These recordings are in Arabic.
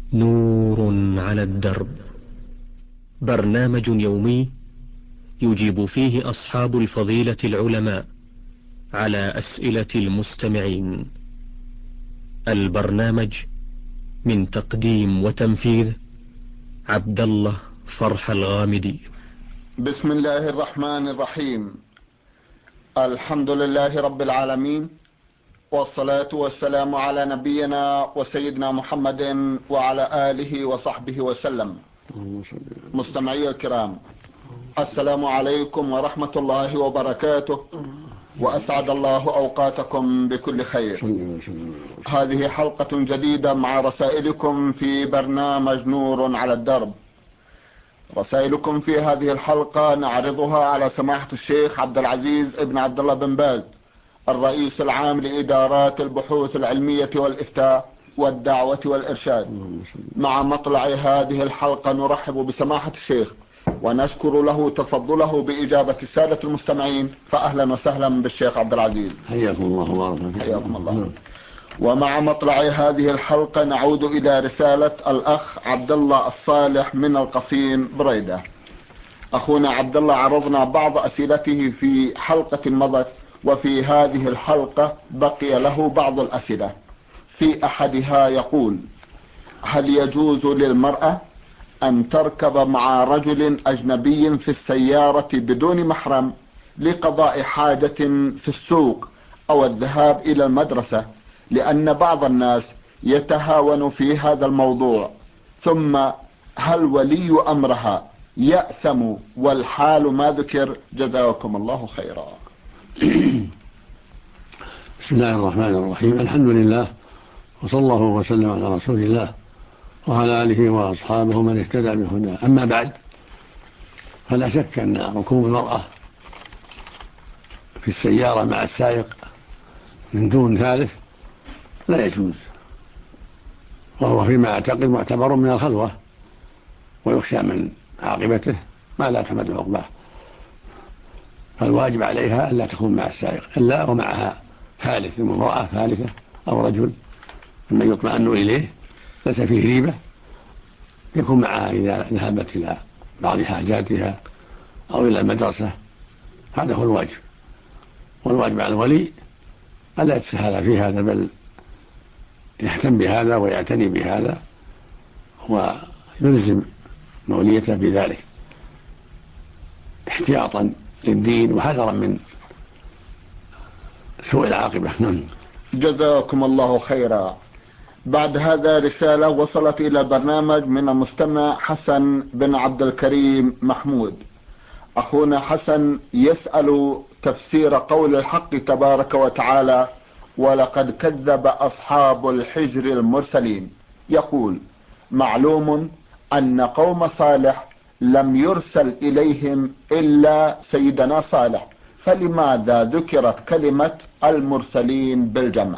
نور على الدرب، برنامج يومي يجيب فيه أصحاب الفضيلة العلماء على أسئلة المستمعين. البرنامج من تقديم وتنفيذ عبد الله فرح الغامدي. بسم الله الرحمن الرحيم. الحمد لله رب العالمين، والصلاة والسلام على نبينا وسيدنا محمد وعلى آله وصحبه وسلم. مستمعي الكرام، السلام عليكم ورحمة الله وبركاته، وأسعد الله أوقاتكم بكل خير. هذه حلقة جديدة مع رسائلكم في برنامج نور على الدرب. رسائلكم في هذه الحلقة نعرضها على سماحة الشيخ عبد العزيز ابن عبد الله بن باز، الرئيس العام لإدارات البحوث العلمية والإفتاء والدعوة والإرشاد. مع مطلع هذه الحلقة نرحب بسماحة الشيخ ونشكر له تفضله بإجابة السادة المستمعين، فأهلا وسهلا بالشيخ عبد العزيز. حياكم الله وبارك. حياكم الله. ومع مطلع هذه الحلقة نعود إلى رسالة الأخ عبد الله الصالح من القصيم بريدة. أخونا عبد الله عرضنا بعض أسئلته في حلقة مضت، وفي هذه الحلقة بقي له بعض الأسئلة. في أحدها يقول: هل يجوز للمرأة أن تركب مع رجل أجنبي في السيارة بدون محرم لقضاء حاجة في السوق أو الذهاب إلى المدرسة، لأن بعض الناس يتهاون في هذا الموضوع؟ ثم هل ولي أمرها يأثم والحال ما ذكر؟ جزاكم الله خيرا. بسم الله الرحمن الرحيم. الحمد لله، وصلى الله وسلم على رسول الله وعلى آله وأصحابه من اهتدى بهداه. أما بعد، فلا شك أن ركوب المرأة في السيارة مع السائق من دون ثالث لا يجوز، وهو فيما أعتقد معتبر من الخلوة، ويخشى من عاقبته ما لا تحمد عقباه. فالواجب عليها ألا تكون مع السائق إلا ومعها ثالث، امرأة ثالثة أو رجل ممن يطمئن إليه ليس فيه ريبة، يكون معها إذا ذهبت إلى بعض حاجاتها أو إلى المدرسة. هذا هو الواجب، والواجب على الولي ألا يتساهل في هذا، بل يهتم بهذا ويعتني بهذا ويلزم موليته بذلك احتياطا للدين وحذرا من سوء العاقبة. نعم. جزاكم الله خيرا. بعد هذا رسالة وصلت إلى البرنامج من المستمع حسن بن عبد الكريم محمود. أخونا حسن يسأل تفسير قول الحق تبارك وتعالى: ولقد كذب أصحاب الحجر المرسلين. يقول: معلوم أن قوم صالح لم يرسل إليهم إلا سيدنا صالح، فلماذا ذكرت كلمة المرسلين بالجمع؟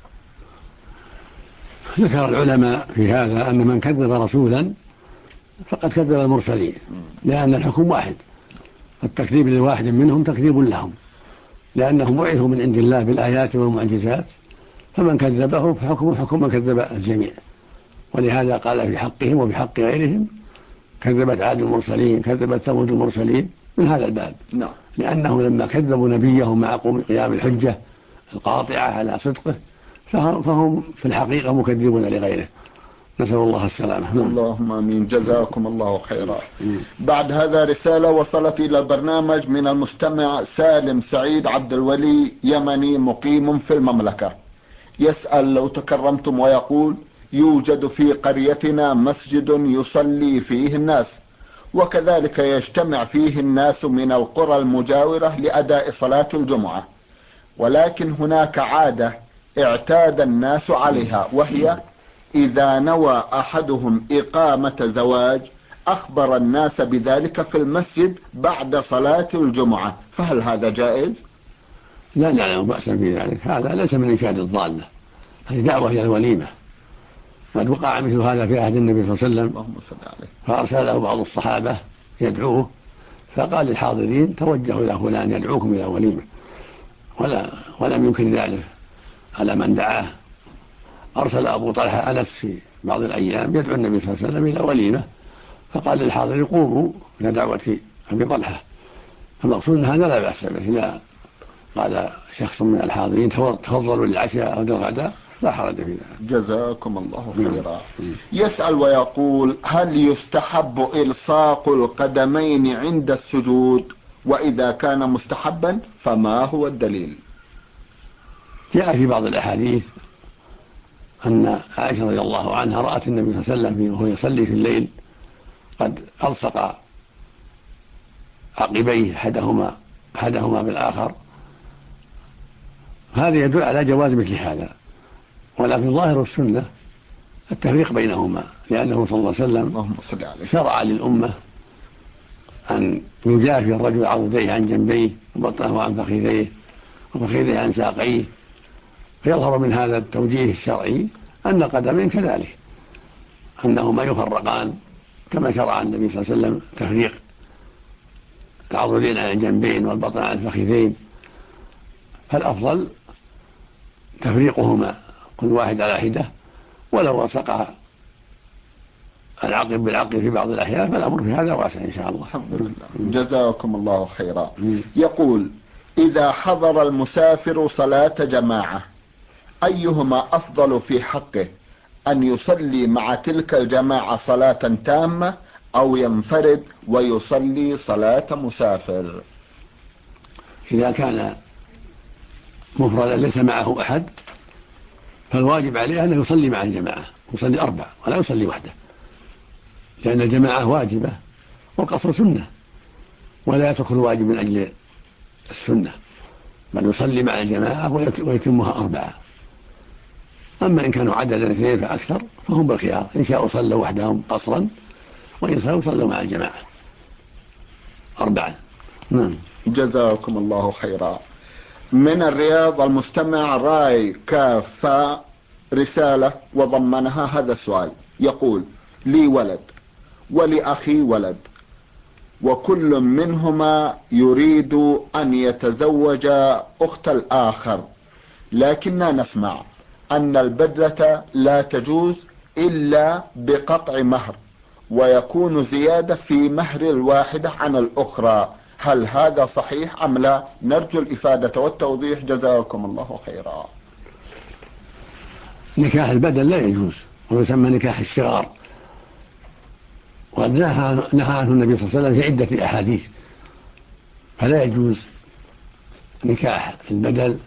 ذكر العلماء في هذا أن من كذب رسولا فقد كذب المرسلين، لأن الحكم واحد، التكذيب لواحد منهم تكذيب لهم، لأنهم بعثوا من عند الله بالآيات والمعجزات، فمن كذبه فحكمه حكم من كذب الجميع. ولهذا قال في حقهم وفي حق غيرهم: كذبت عاد المرسلين، كذبت ثمود المرسلين، من هذا الباب. لأنهم لما كذبوا نبيهم مع قيام الحجة القاطعة على صدقه فهم في الحقيقة مكذبون لغيره، نسأل الله السلامة. اللهم آمين. جزاكم الله خيرا. بعد هذا رسالة وصلت إلى البرنامج من المستمع سالم سعيد عبد الولي، يمني مقيم في المملكة. يسأل لو تكرمتم ويقول: يوجد في قريتنا مسجد يصلي فيه الناس، وكذلك يجتمع فيه الناس من القرى المجاورة لأداء صلاة الجمعة، ولكن هناك عادة اعتاد الناس عليها، وهي إذا نوى أحدهم إقامة زواج أخبر الناس بذلك في المسجد بعد صلاة الجمعة، فهل هذا جائز؟ لا نعلم بأسا في ذلك، هذا ليس من إنشاد الضالة، هذه دعوة إلى الوليمة. قد وقع مثل هذا في عهد النبي صلى الله عليه وسلم، فأرسله بعض الصحابة يدعوه، فقال للحاضرين: توجهوا إلى فلان يدعوكم إلى وليمة، ولم ينكر ذلك على من دعاه أرسل أبو طلحة أنس في بعض الأيام يدعو النبي صلى الله عليه وسلم إلى وليمة، فقال للحاضر قوموا إلى دعوة أبي طلحة. المقصود أن هذا لا بأس به، إذا قال شخص من الحاضرين تفضلوا للعشاء أو للغداء لا حرج في ذلك. جزاكم الله خيرا. يسأل ويقول: هل يستحب إلصاق القدمين عند السجود؟ وإذا كان مستحبا فما هو الدليل؟ جاء في بعض الأحاديث أن عائشة رضي الله عنها رأت النبي صلى الله عليه وسلم وهو يصلي في الليل قد ألصق عقبيه أحدهما بالآخر. هذا يدل على جواز مثل هذا، ولكن ظاهر السنة التفريق بينهما، لأنه صلى الله عليه وسلم شرع للأمة أن يجافي الرجل عضديه عن جنبيه وبطنه عن فخذيه وفخذيه عن ساقيه، فيظهر من هذا التوجيه الشرعي أن القدمين كذلك أنهما يفرقان، كما شرع النبي صلى الله عليه وسلم تفريق العضدين عن الجنبين والبطن عن الفخذين، فالأفضل تفريقهما كل واحد على حدة، ولو وثق العقب بالعقب في بعض الأحيان فالأمر في هذا واسع إن شاء الله. الحمد لله. جزاكم الله خيرا. يقول: إذا حضر المسافر صلاة جماعة أيهما أفضل في حقه، أن يصلي مع تلك الجماعة صلاة تامة أو ينفرد ويصلي صلاة مسافر؟ إذا كان مفردا ليس معه أحد فالواجب عليه أن يصلي مع الجماعة، يصلي 4 ولا يصلي وحده، لأن الجماعة واجبة والقصر سنة، ولا يترك الواجب من أجل السنة، بل يصلي مع الجماعة ويتمها 4. أما إن كانوا عددا 2 فأكثر فهم بالخيار، إن شاءوا صلوا وحدهم قصرا وإن شاءوا صلوا مع الجماعة 4. نعم. جزاكم الله خيرا. من الرياض المستمع راي كافة رسالة وضمنها هذا السؤال، يقول: لي ولد ولأخي ولد، وكل منهما يريد أن يتزوج أخت الآخر، لكننا نسمع أن البدلة لا تجوز إلا بقطع مهر، ويكون زيادة في مهر الواحدة عن الأخرى، هل هذا صحيح أم لا؟ نرجو الإفادة والتوضيح جزاكم الله خيرا. نكاح البدل لا يجوز، ويسمى نكاح الشغار، وقد نهى عنه النبي صلى الله عليه وسلم في عدة أحاديث، فلا يجوز نكاح البدل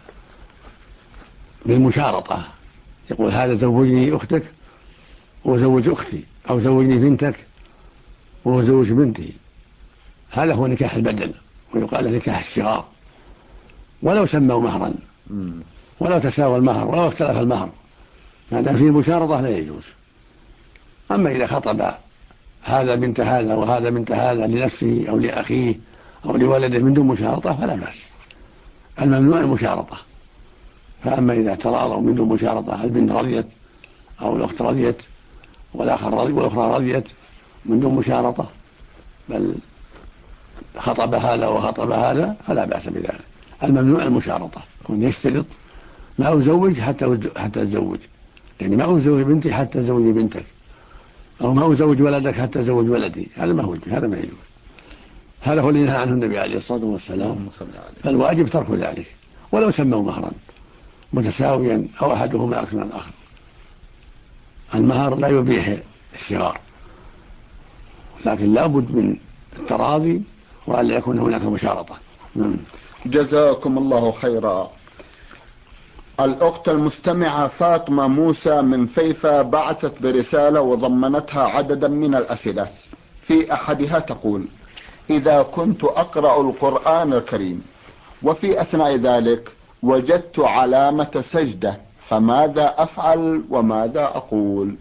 بالمشارطة، يقول هذا زوجني أختك وزوج أختي، أو زوجني بنتك وزوج بنتي، هذا هو نكاح البدل، ويقال نكاح الشغار، ولو سموا مهرا ولو تساوى المهر ولو اختلف المهر، ما دام فيه مشارطة لا يجوز. أما إذا خطب هذا بنت هذا وهذا بنت هذا لنفسه أو لأخيه أو لولده من دون مشارطة فلا بأس، الممنوع المشارطة. فأما إذا تراضوا من دون مشارطة، البنت رضيت أو الأخت رضيت والآخر رضي والأخرى رضيت من دون مشارطة، بل خطب هذا وخطب هذا، فلا بأس بذلك. الممنوع المشارطة، كون يشترط ما أزوج حتى أتزوج، يعني ما أزوج بنتي حتى أزوج بنتك، أو ما أزوج ولدك حتى أزوج ولدي، هذا ما هو، هذا ما يجوز. هذا هو اللي نهى عنه النبي عليه الصلاة والسلام، فالواجب ترك ذلك ولو سموا مهرا متساويا أو أحدهما أكثر من الآخر. المهر لا يبيح الشغار، لكن لا بد من التراضي وأن لا يكون هناك مشارطة. جزاكم الله خيرا. الأخت المستمعة فاطمة موسى من فيفا بعثت برسالة وضمنتها عددا من الأسئلة، في أحدها تقول: إذا كنت أقرأ القرآن الكريم وفي أثناء ذلك وجدت علامة سجدة، فماذا أفعل وماذا أقول؟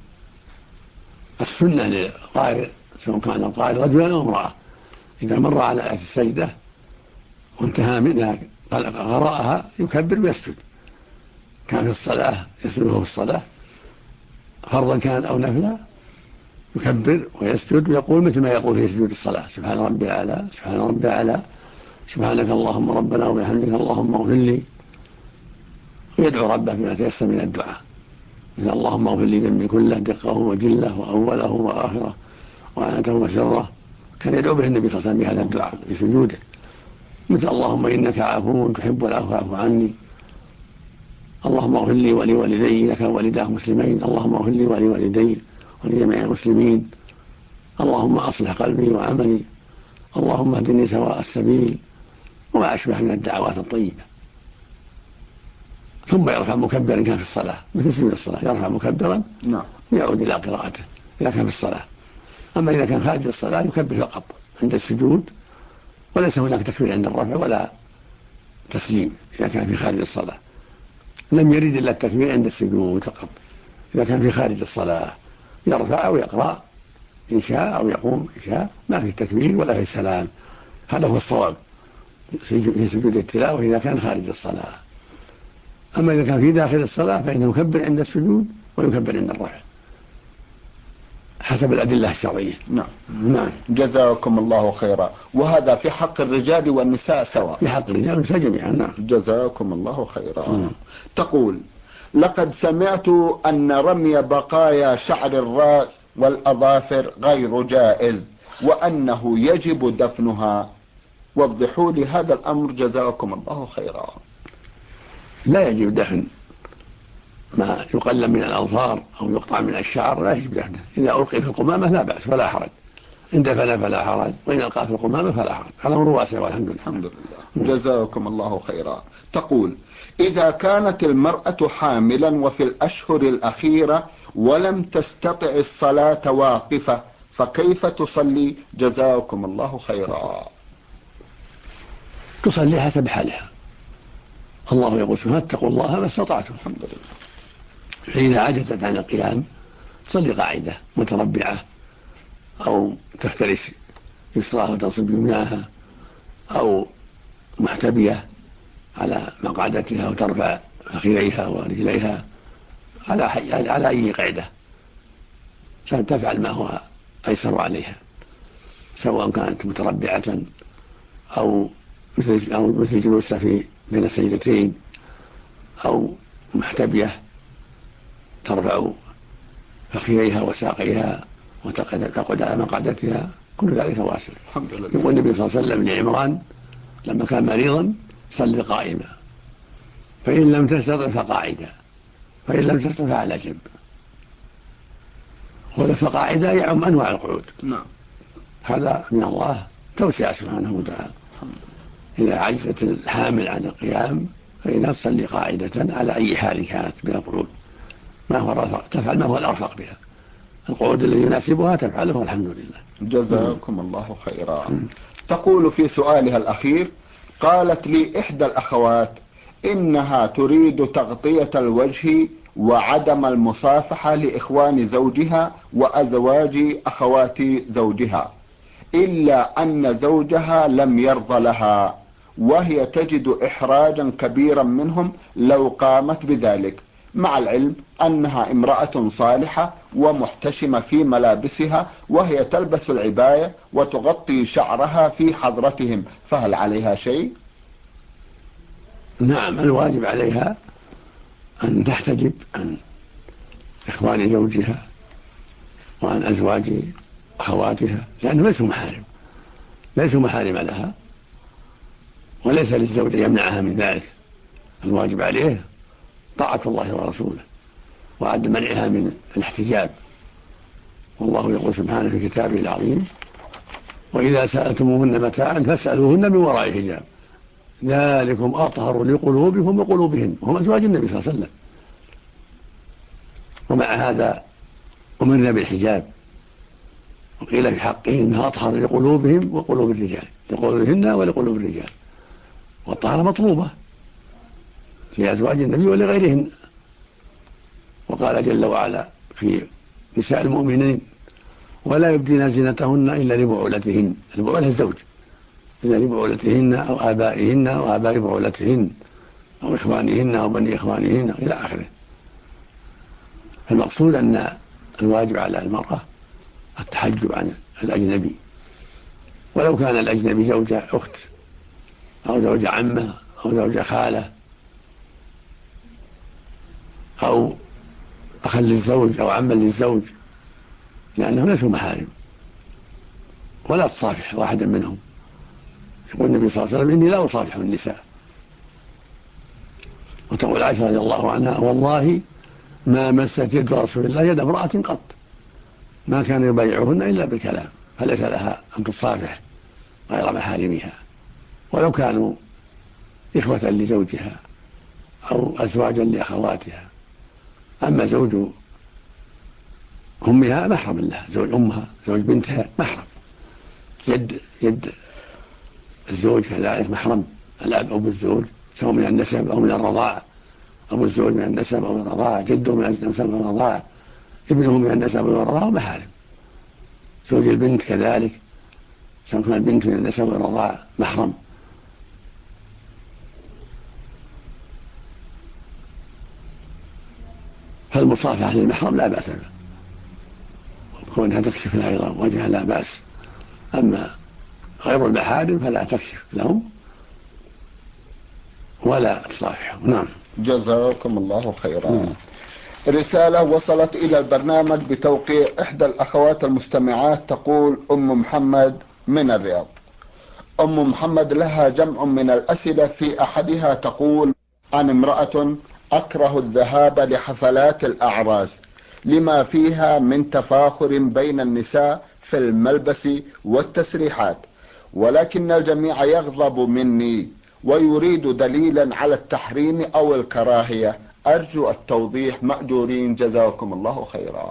السنة للقارئ سواء كان القارئ رجلا أو امرأة، إذا مر على آية السجدة وانتهى منها قرأها يكبر ويسجد، كان في الصلاة يسجده في الصلاة فرضا كان أو نفلا، يكبر ويسجد ويقول مثل ما يقول في سجود الصلاة: سبحان ربي الأعلى سبحان ربي الأعلى سبحانك اللهم ربنا وبحمدك اللهم اغفر لي، ويدعو ربه بما تيسر من الدعاء. مثل اللهم اغفر لي ذنبي كله دقه وجله وأوله وآخره وعنته وسره، كان يدعو به النبي صلى الله عليه وسلم بهذا الدعاء في سجوده، مثل اللهم إنك عفو تحب العفو فاعف عني، اللهم اغفر لي ولوالدي إذا كان والداه مسلمين، اللهم اغفر لي ولوالدي ولجميع المسلمين، اللهم أصلح قلبي وعملي، اللهم اهدني سواء السبيل، وما أشبه من الدعوات الطيبة. ثم يرفع مكبرا إن كان في الصلاة، مثل سجود الصلاة يرفع مكبرا ويعود إلى قراءته إذا كان في الصلاة. أما إذا كان خارج الصلاة يكبر فقط عند السجود، وليس هناك تكبير عند الرفع ولا تسليم إذا كان في خارج الصلاة. لم يرد إلا التكبير عند السجود فقط. إذا كان في خارج الصلاة يرفع أو يقرأ إن شاء أو يقوم إن شاء، ما في التكبير ولا في السلام. هذا هو الصواب في سجود التلاوة إذا كان خارج الصلاة. أما إذا كان في داخل الصلاة فإنه يكبر عند السجود ويكبر عند الرفع حسب الأدلة الشرعية. نعم. جزاكم الله خيرا. وهذا في حق الرجال والنساء سواء؟ في حق الرجال والنساء جميعا. نعم. جزاكم الله خيرا. تقول: لقد سمعت أن رمي بقايا شعر الرأس والأظافر غير جائز، وأنه يجب دفنها، وضحوا لي هذا الأمر جزاكم الله خيرا. لا يجب دفن ما يقلم من الأظفار أو يقطع من الشعر، لا يجب دفنه. إذا ألقي في القمامة لا بأس ولا حرج، إن دفن فلا حرج، وإن ألقى في القمامة فلا حرج. هذا أمر واسع والحمد لله. الحمد لله. جزاكم الله خيرا. تقول: إذا كانت المرأة حاملا وفي الأشهر الأخيرة ولم تستطع الصلاة واقفة، فكيف تصلي؟ جزاكم الله خيرا. تصلي حسب حالها. الله يقول سبحانه: اتقوا الله ما استطعتم. الحمد لله. فإذا عجزت عن القيام تصلي قاعدة متربعة، أو تفترش يسراها وتنصب يمناها، أو محتبية على مقعدتها وترفع فخذيها ورجليها على أي قاعدة كانت تفعل ما هو أيسر عليها، سواء كانت متربعة أو مثل جلوسها في بين السجدتين، أو محتبية ترفع فخذيها وساقيها وتقعد على مقعدتها، كل ذلك واسع. الحمد لله. يقول النبي صلى الله عليه وسلم لعمران لما كان مريضا: صل قائما، فإن لم تستطع فقاعدا، فإن لم تستطع فعلى جنب. فقاعدا يعم أنواع القعود. نعم. هذا من الله توسع سبحانه وتعالى. إذا عجزت الحامل عن القيام فإنها تصلي قاعدة على أي حال كانت من القعود، ما هو الرفق، تفعل ما هو الأرفق بها، القعود الذي يناسبها تفعله والحمد لله. جزاكم الله خيرا. تقول في سؤالها الأخير: قالت لي إحدى الأخوات إنها تريد تغطية الوجه وعدم المصافحة لإخوان زوجها وأزواج أخوات زوجها، إلا أن زوجها لم يرضى لها، وهي تجد إحراجا كبيرا منهم لو قامت بذلك، مع العلم أنها امرأة صالحة ومحتشمة في ملابسها، وهي تلبس العباية وتغطي شعرها في حضرتهم، فهل عليها شيء؟ نعم، الواجب عليها أن تحتجب عن إخوان زوجها وعن أزواج أخواتها، لأنهم ليسوا محارم لها، وليس للزوج يمنعها من ذلك. الواجب عليه طاعة الله ورسوله وعدم منعها من الاحتجاب. والله يقول سبحانه في كتابه العظيم: وإذا سألتموهن متاعا فاسألوهن من وراء حجاب ذلكم أطهر لقلوبكم وقلوبهن، وهم أزواج النبي صلى الله عليه وسلم. ومع هذا أمرنا بالحجاب، وقيل في حقه إنها أطهر لقلوبهم وقلوب الرجال، لقلوبهن ولقلوب الرجال، والطهارة مطلوبة لأزواج النبي ولغيرهن. وقال جل وعلا في نساء المؤمنين: ولا يبدين زينتهن إلا لبعولتهن، البعولة الزوج، إلا لبعولتهن أو آبائهن أو آباء بعولتهن أو إخوانهن أو بني إخوانهن إلى آخره. فالمقصود أن الواجب على المرأة التحجب عن الأجنبي، ولو كان الأجنبي زوجة أخت أو زوجة عمة أو زوجة خالة أو أخا للزوج أو عما للزوج، لأنهم ليسوا محارم، ولا تصافح واحدا منهم. يقول النبي صلى الله عليه وسلم: إني لا أصافح النساء. وتقول عائشة رضي الله عنها: والله ما مست يد رسول الله يد امرأة قط، ما كان يبايعهن إلا بالكلام، فليس لها أن تصافح غير محارمها ولو كانوا إخوة لزوجها أو أزواجا لأخواتها. أما زوج أمها محرم لها، زوج أمها زوج بنتها محرم، يد الزوج كذلك محرم، الأب أو الزوج سواء من النسب أو من الرضاعة، أبو الزوج من النسب أو من الرضاعة، جده من النسب أو من الرضاعة، ابنه من النسب أو من الرضاعة محارم. زوج البنت كذلك سواء كان البنت من النسب أو من الرضاعة محرم. فالمصافحة للمحرم لا بأس بها، كونها تكشف لها أيضا وجهها لا بأس. أما غير المحارم فلا تكشف لهم ولا تصافحهم. نعم. جزاكم الله خيرا. رسالة وصلت إلى البرنامج بتوقيع إحدى الأخوات المستمعات، تقول أم محمد من الرياض. أم محمد لها جمع من الأسئلة، في أحدها تقول: أنا امرأة أكره الذهاب لحفلات الأعراس لما فيها من تفاخر بين النساء في الملبس والتسريحات، ولكن الجميع يغضب مني ويريد دليلا على التحريم أو الكراهية، أرجو التوضيح مأجورين جزاكم الله خيرا.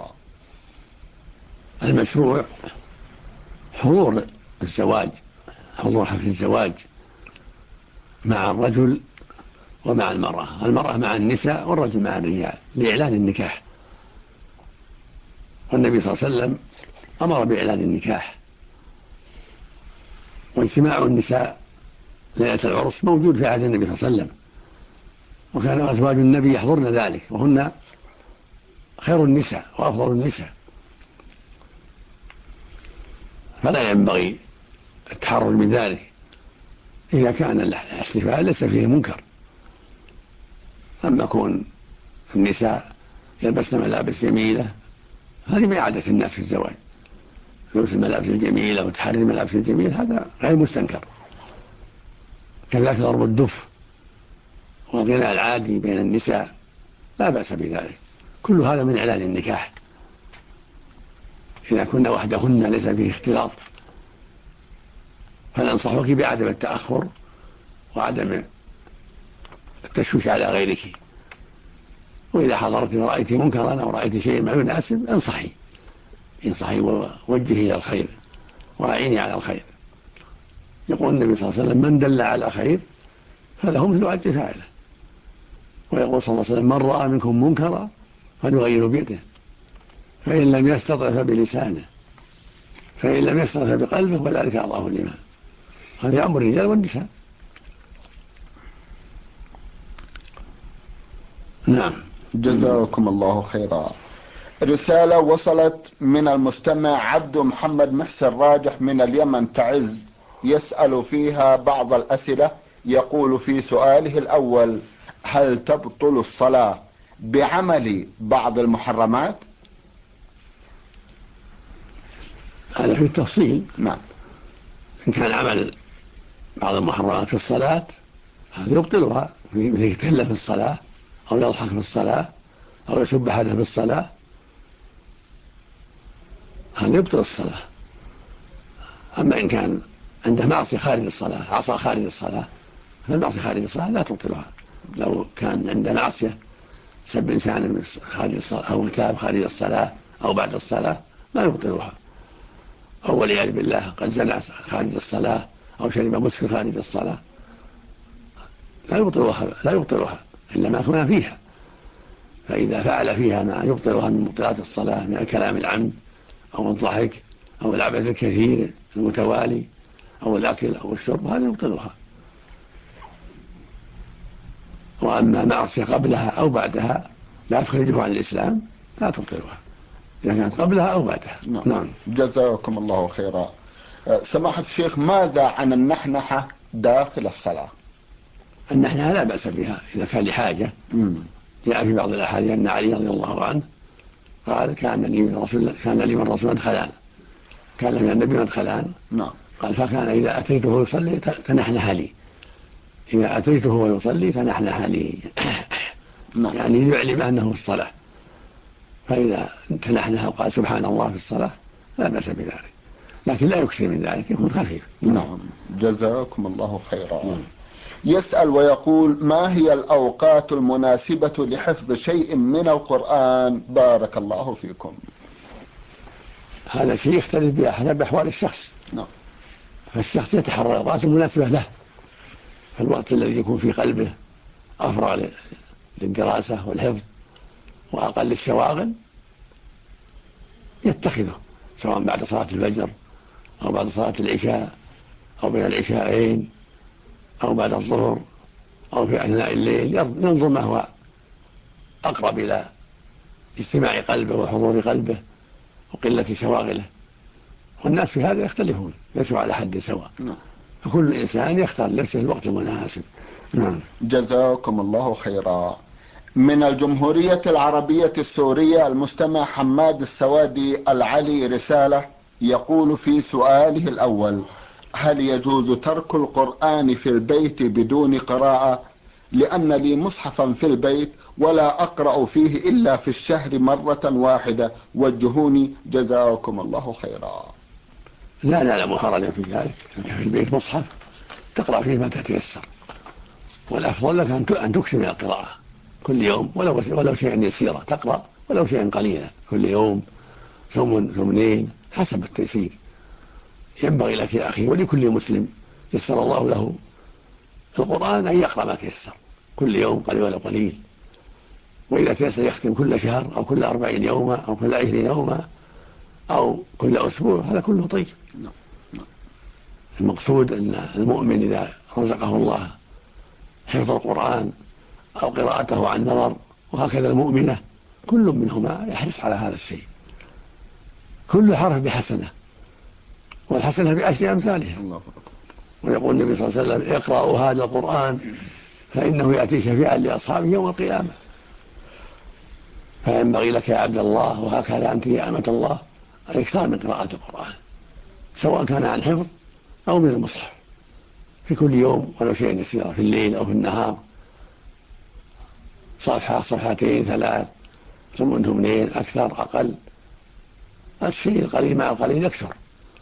المشروع حضور الزواج، حضور حفل الزواج مع الرجل ومع المرأة مع النساء والرجل مع الرجال لإعلان النكاح. والنبي صلى الله عليه وسلم أمر بإعلان النكاح، واجتماع النساء ليلة العرس موجود في عهد النبي صلى الله عليه وسلم، وكان أزواج النبي يحضرن ذلك، وهن خير النساء وأفضل النساء، فلا ينبغي التحرج من ذلك إذا كان الاحتفال ليس فيه منكر. أما كون النساء يلبسن ملابس جميلة، هذه ما عادة الناس في الزواج، لبس الملابس الجميلة وتحري الملابس الجميلة هذا غير مستنكر. كذلك ضرب الدف والغناء العادي بين النساء لا بأس بذلك، كل هذا من إعلان النكاح إذا كنا وحدهن ليس فيه اختلاط. فننصحك بعدم التأخر وعدم التشويش على غيرك، وإذا حضرت ورأيت منكرا أو رأيت شيء ما يناسب انصحي ووجهي إلى الخير وأعيني على الخير. يقول النبي صلى الله عليه وسلم: من دل على خير فله مثل أجر فاعله. ويقول صلى الله عليه وسلم: من رأى منكم منكرا فليغيره بيده، فإن لم يستطع فبلسانه، فإن لم يستطع بقلبه وذلك أضعف الإيمان. هذا أمر الرجال والنساء. نعم. جزاكم الله خيرا. رسالة وصلت من المستمع عبد محمد محسن راجح من اليمن تعز، يسأل فيها بعض الأسئلة. يقول في سؤاله الأول: هل تبطل الصلاة بعمل بعض المحرمات؟ هذا في التفصيل. نعم. إن كان عمل بعض المحرمات في الصلاة هذا يبطلها، مثل يتكلم في الصلاة أو يضحك في الصلاة أو يسب أحدا في الصلاة، هذا يبطل الصلاة. أما إن كان عنده معصية خارج الصلاة، عصى خارج الصلاة، فالمعصية خارج الصلاة لا تبطلها. لو كان عنده معصية سب إنسان خارج الصلاة أو كتاب خارج الصلاة أو بعد الصلاة لا يبطلها، أو والعياذ بالله قد زنى خارج الصلاة أو شرب مسكر خارج الصلاة، لا يبطلها إلا ما فيها. فإذا فعل فيها ما يبطلها من مبطلات الصلاة من الكلام العمد أو الضحك أو العبث الكثير المتوالي أو الأكل أو الشرب، هذا يبطلها. وأما معصية قبلها أو بعدها لا تخرجه عن الإسلام لا تبطلها، إذا كانت قبلها أو بعدها. نعم. جزاكم الله خيرا. سماحة الشيخ، ماذا عن النحنحة داخل الصلاة؟ النحنحة لا بأس بها إذا كان لحاجة. جاء في بعض الأحاديث أن علي رضي الله عنه قال كان لي من رسول مدخلان، كان من النبي مدخلان. نعم. قال فكان إذا أتيته يصلي تنحنح لي، إذا أتيته ويصلي تنحنح لي. نعم. يعني يعلم أنه في الصلاة، فإذا تنحنح وقال سبحان الله في الصلاة لا بأس بذلك، لكن لا يكثر من ذلك، يكون خفيف. نعم. جزاكم الله خيرا. يسأل ويقول: ما هي الأوقات المناسبة لحفظ شيء من القرآن؟ بارك الله فيكم. هذا شيء يختلف بحسب أحوال الشخص. نعم. فالشخص يتحرى الأوقات المناسبة له، فالوقت الذي يكون في قلبه أفرغ للدراسة والحفظ وأقل الشواغل يتخذه، سواء بعد صلاة الفجر أو بعد صلاة العشاء أو بين العشاءين أو بعد الظهر أو في أثناء الليل، ينظر ما هو أقرب إلى اجتماع قلبه وحضور قلبه وقلة شواغله. والناس في هذا يختلفون، ليسوا على حد سواء، فكل إنسان يختار لنفسه الوقت المناسب. جزاكم الله خيرا. من الجمهورية العربية السورية المستمع حماد السوادي العلي رسالة، يقول في سؤاله الأول: هل يجوز ترك القرآن في البيت بدون قراءة؟ لأن لي مصحفا في البيت ولا أقرأ فيه إلا في الشهر مرة واحدة، وجهوني جزاكم الله خيرا. لا نعلم حرجا في ذلك، في البيت مصحف تقرأ فيه ما تتيسر، والأفضل لك أن تكثر من القراءة كل يوم، ولو شيئا يسيرا، تقرأ ولو شيئا قليلا كل يوم، ثمنين حسب التيسير. ينبغي لك يا أخي ولكل مسلم يسر الله له القرآن أن يقرأ ما تيسر كل يوم قليل ولا قليل، وإذا تيسر يختم كل شهر أو كل 40 يوما أو كل 20 يوما أو كل أسبوع، هذا كله طيب. المقصود أن المؤمن إذا رزقه الله حفظ القرآن أو قراءته عن نظر، وهكذا المؤمنة، كل منهما يحرص على هذا الشيء، كل حرف بحسنة، والحسنة بعشر أمثالها. ويقول النبي صلى الله عليه وسلم: اقرأوا هذا القرآن فإنه يأتي شفيعا لأصحابه يوم القيامة. فينبغي لك يا عبد الله، وهكذا أنت يا أمة الله، أن يكثر من قراءة القرآن، سواء كان عن حفظ أو من المصحف، في كل يوم ولو شيء يسير، في الليل أو في النهار، صفحة صفحتين ثلاث، ثمنين، أكثر أقل، الشيء القليل مع القليل يكثر.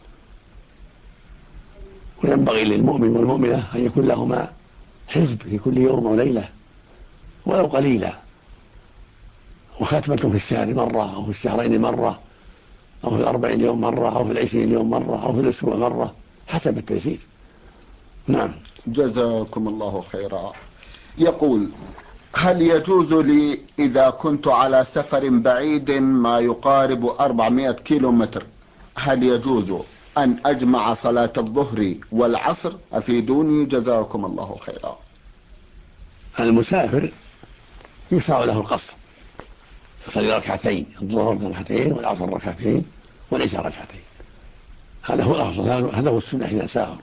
وينبغي للمؤمن والمؤمنة أن يكون لهما حزب في كل يوم وليلة ولو قليلا، وختمة في الشهر مرة أو في الشهرين مرة أو في 40 يوم مرة أو في 20 يوم مرة أو في الأسبوع مرة، حسب التيسير. نعم. جزاكم الله خيرا. يقول: هل يجوز لي إذا كنت على سفر بعيد ما يقارب 400 كيلومتر، هل يجوز أن أجمع صلاة الظهر والعصر؟ أفيدوني جزاكم الله خيرا. المسافر يشرع له القصر، يصلي ركعتين، الظهر ركعتين والعصر ركعتين والعشاء ركعتين، هذا هو الأفضل، هذا هو السنة إذا سافر.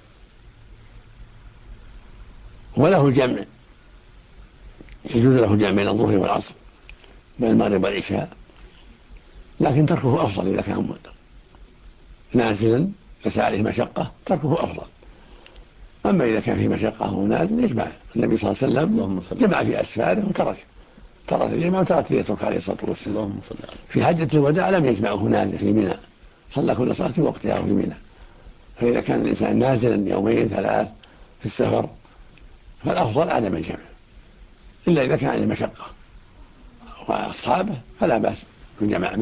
وله الجمع، يجوز له الجمع بين الظهر والعصر، بين المغرب والعشاء، لكن تركه أفضل إذا كان نازلا ليس عليه مشقة، تركه أفضل. أما إذا كان فيه مشقة ونازل يجمع. النبي صلى الله عليه وسلم جمع في أسفاره وترك الجمع وترك يترك عليه الصلاة والسلام. في حجة الوداع لم يجمعه نازل في منى، صلى كل صلاة في وقتها في منى. فإذا كان الإنسان نازلا يومين ثلاث في السفر فالأفضل عدم الجمع، إلا إذا كان مشقة وأصحابه فلا بأس بالجمع.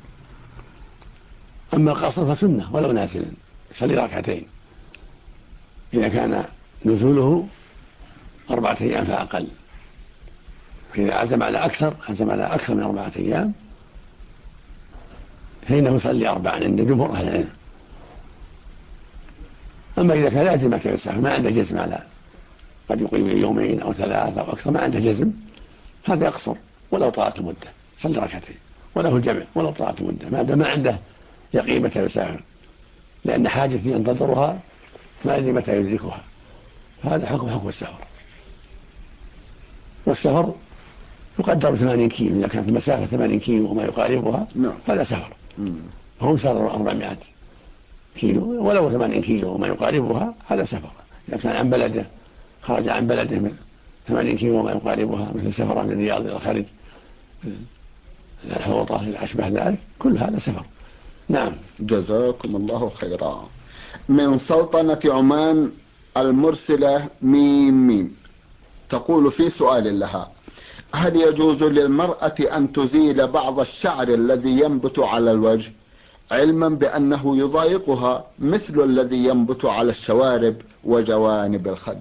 أما القصر فسنة ولو نازلا، يصلي ركعتين إذا كان نزوله 4 أيام فأقل. فإذا عزم على أكثر من 4 أيام فإنه يصلي 4 عند جمهور أهل العلم. أما إذا كان لا يدري متى يسافر، ما عنده جزم على قد يقيم يومين أو 3 أو أكثر، ما عنده جزم، هذا يقصر ولو طالت مدة، صلي ركعتين وله الجمع ولو طالت مدة، ما عنده يقين متى يسافر، لأن حاجتي ينتظرها ما أدري متى يدركها. هذا حكم السفر. والسفر يقدر 80 كيلو، إذا كانت المسافة 80 كيلو وما يقاربها هذا سفر، فهم سافروا 400 كيلو، ولو 80 كيلو وما يقاربها هذا سفر. إذا كان عن بلده، خرج عن بلده من 80 كيلو وما يقاربها، مثل سفر من الرياض إلى الخارج، الحوطة إلى أشبه ذلك، كل هذا سفر. نعم. جزاكم الله خيرا. من سلطنة عمان المرسلة ميم تقول في سؤال لها: هل يجوز للمرأة أن تزيل بعض الشعر الذي ينبت على الوجه، علما بأنه يضايقها مثل الذي ينبت على الشوارب وجوانب الخد؟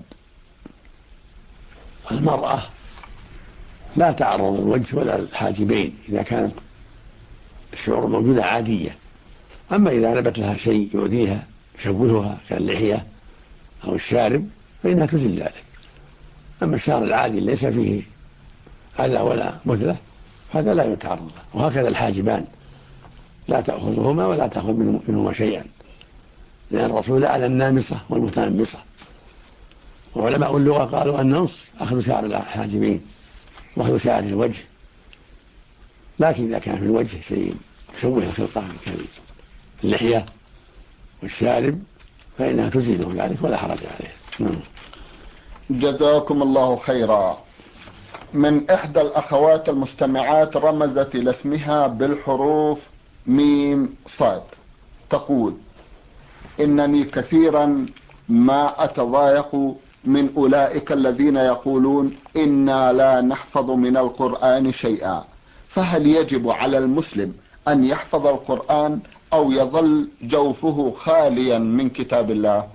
المرأة لا تعرض الوجه ولا الحاجبين إذا كانت الشعور موجودة عادية. أما إذا نبت لها شيء يؤذيها يشوهها كاللحية أو الشارب فإنها تزيل ذلك. أما الشعر العادي ليس فيه أذى ولا مثلة هذا لا يتعرض له. وهكذا الحاجبان لا تأخذهما ولا تأخذ منهما شيئا، لأن الرسول على النامصة والمتنمصة. وعلماء اللغة قالوا النمص أخذ شعر الحاجبين وأخذ شعر الوجه، لكن إذا كان في الوجه شيء يشوه الخلقة كاللحية والشارب فإنها تزيله ذلك ولا حرج عليه. جزاكم الله خيرا. من إحدى الأخوات المستمعات رمزت إلى اسمها بالحروف ميم صاد، تقول: إنني كثيرا ما أتضايق من أولئك الذين يقولون إنا لا نحفظ من القرآن شيئا، فهل يجب على المسلم أن يحفظ القرآن أو يظل جوفه خاليا من كتاب الله؟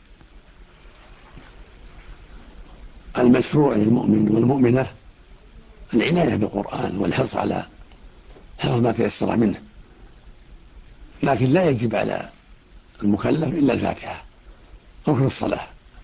المشروع للمؤمن والمؤمنة العناية بالقرآن والحرص على حفظ ما تيسر منه، لكن لا يجب على المكلف إلا الفاتحة ركن الصلاة،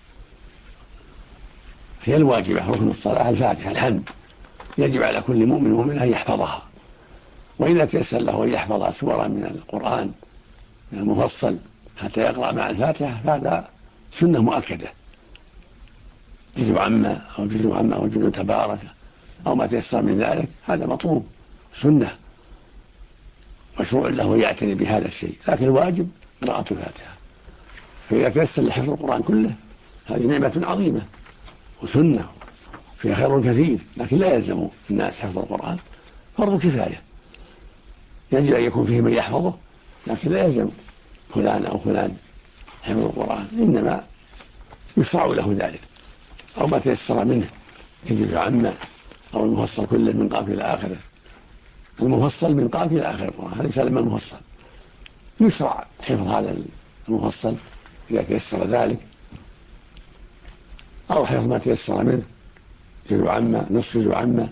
هي الواجبة. ركن الصلاة الفاتحة الحمد، يجب على كل مؤمن ومؤمنة أن يحفظها. وإذا تيسر له أن يحفظ سورة من القرآن من المفصل حتى يقرأ مع الفاتحة فهذا سنة مؤكدة، جزء عامة أو جزء عامة أو جزء تبارك أو ما تيسر من ذلك، هذا مطلوب سنة مشروع له يعتني بهذا الشيء. لكن الواجب قراءة الفاتحة، فإذا تيسر لحفظ القرآن كله هذه نعمة عظيمة وسنة فيها خير كثير، لكن لا يلزم الناس حفظ القرآن، فرض كفاية. يجب أن يكون فيه من يحفظه، لكن لا يلزم فلان أو فلان حفظ القرآن، إنما يشرع له ذلك أو ما تيسر منه كجزء عامة أو المفصل كله من قاف إلى آخره. المفصل من قاف إلى آخر القرآن هذا يسمى المفصل، يشرع حفظ هذا المفصل إذا تيسر ذلك، أو حفظ ما تيسر منه جزء عامة نصف جزء عامة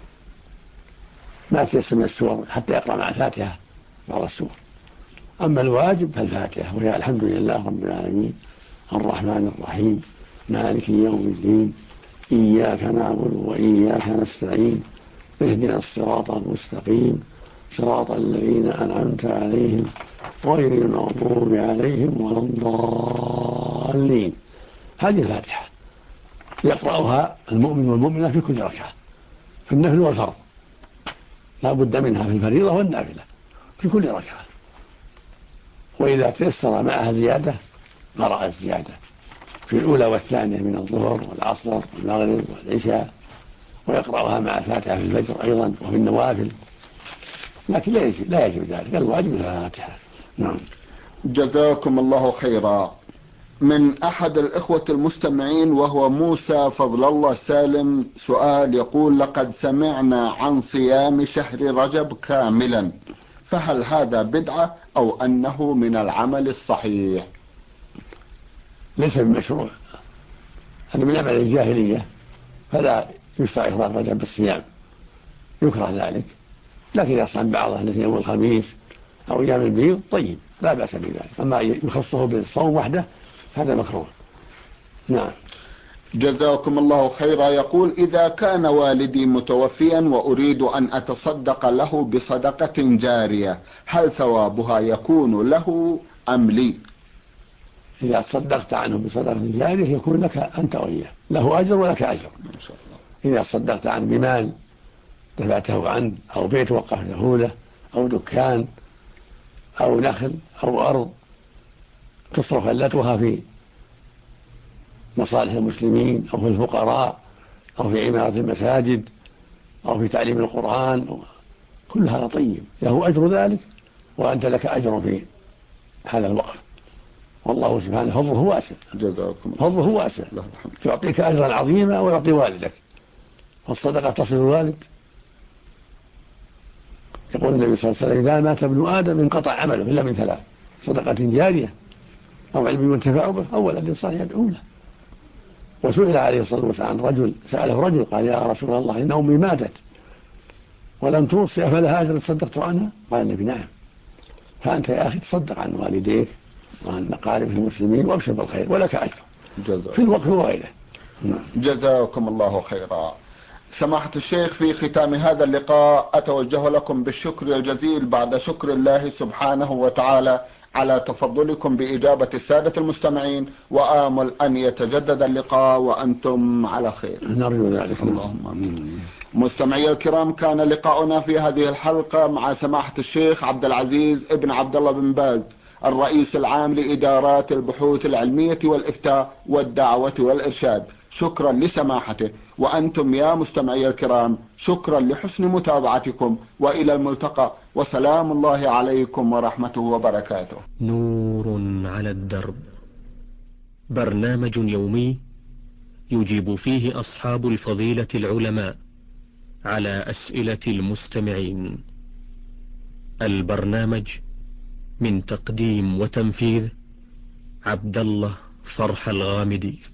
ما تيسر من السور حتى يقرأ مع الفاتحة بعض السور. أما الواجب فالفاتحة، وهي الحمد لله رب العالمين الرحمن الرحيم مالك يوم الدين إياك نعبد وإياك نستعين اهدنا الصراط المستقيم صراط الذين أنعمت عليهم غير المغضوب عليهم ولا الضالين. هذه الفاتحة يقرأها المؤمن والمؤمنة في كل ركعة، في النفل والفرض لا بد منها، في الفريضة والنافلة في كل ركعة. وإذا تيسر معها زيادة قرأ الزيادة في الأولى والثانية من الظهر والعصر والمغرب والعشاء، ويقرأها مع الفاتحة في الفجر أيضا وفي النوافل، لكن لا يجب ذلك، الواجب الفاتحة. نعم. جزاكم الله خيرا. من أحد الإخوة المستمعين وهو موسى فضل الله سالم سؤال يقول: لقد سمعنا عن صيام شهر رجب كاملا، فهل هذا بدعة أو أنه من العمل الصحيح؟ ليس بمشروع، هذا من عمل الجاهلية، فلا يشرع إفراد رجب بالصيام، يكره ذلك. لكن إذا صام بعضه الذي يوم الخميس أو أيام البيض طيب لا بأس بذلك، أما يخصه بالصوم وحده هذا مكروه. نعم. جزاكم الله خيرا. يقول: إذا كان والدي متوفيا وأريد أن أتصدق له بصدقة جارية، هل ثوابها يكون له أم لي؟ إذا صدقت عنه بصدقة جارية يكون لك أنت وإياه، له أجر ولك أجر. إذا صدقت عنه بمال دفعته عنه، أو بيت وقفته له، أو دكان أو نخل أو أرض تصرف فلتها في مصالح المسلمين أو في الفقراء أو في عمارة المساجد أو في تعليم القرآن، كل هذا طيب، له أجر ذلك وأنت لك أجر في هذا الوقف. والله سبحانه فضله واسع، فضله واسع، تعطيك أجرا عظيما ويعطي والدك. فالصدقة تصل الوالد. يقول النبي صلى الله عليه وسلم: إذا مات ابن آدم انقطع عمله إلا من ثلاث: صدقة جارية، أو علم ينتفع به، أو ولد صالح يدعو له. وسئل عليه الصلاة والسلام سأله رجل قال: يا رسول الله، إن أمي ماتت ولم توصي، أفلها أجر تصدقت عنها؟ قال النبي: نعم. فأنت يا أخي تصدق عن والديك وعن أقارب المسلمين وابشر بالخير ولك أجر في الوقف وغيره. جزاكم الله خيرا. سماحة الشيخ، في ختام هذا اللقاء أتوجه لكم بالشكر الجزيل بعد شكر الله سبحانه وتعالى على تفضلكم بإجابة السادة المستمعين، وآمل أن يتجدد اللقاء وأنتم على خير. نرجو ذلك. اللهم. مستمعي الكرام، كان لقاؤنا في هذه الحلقة مع سماحة الشيخ عبد العزيز ابن عبد الله بن باز، الرئيس العام لإدارات البحوث العلمية والإفتاء والدعوة والإرشاد. شكرا لسماحته، وأنتم يا مستمعي الكرام شكرا لحسن متابعتكم، وإلى الملتقى، وسلام الله عليكم ورحمته وبركاته. نور على الدرب، برنامج يومي يجيب فيه أصحاب الفضيلة العلماء على أسئلة المستمعين. البرنامج من تقديم وتنفيذ عبد الله فرح الغامدي.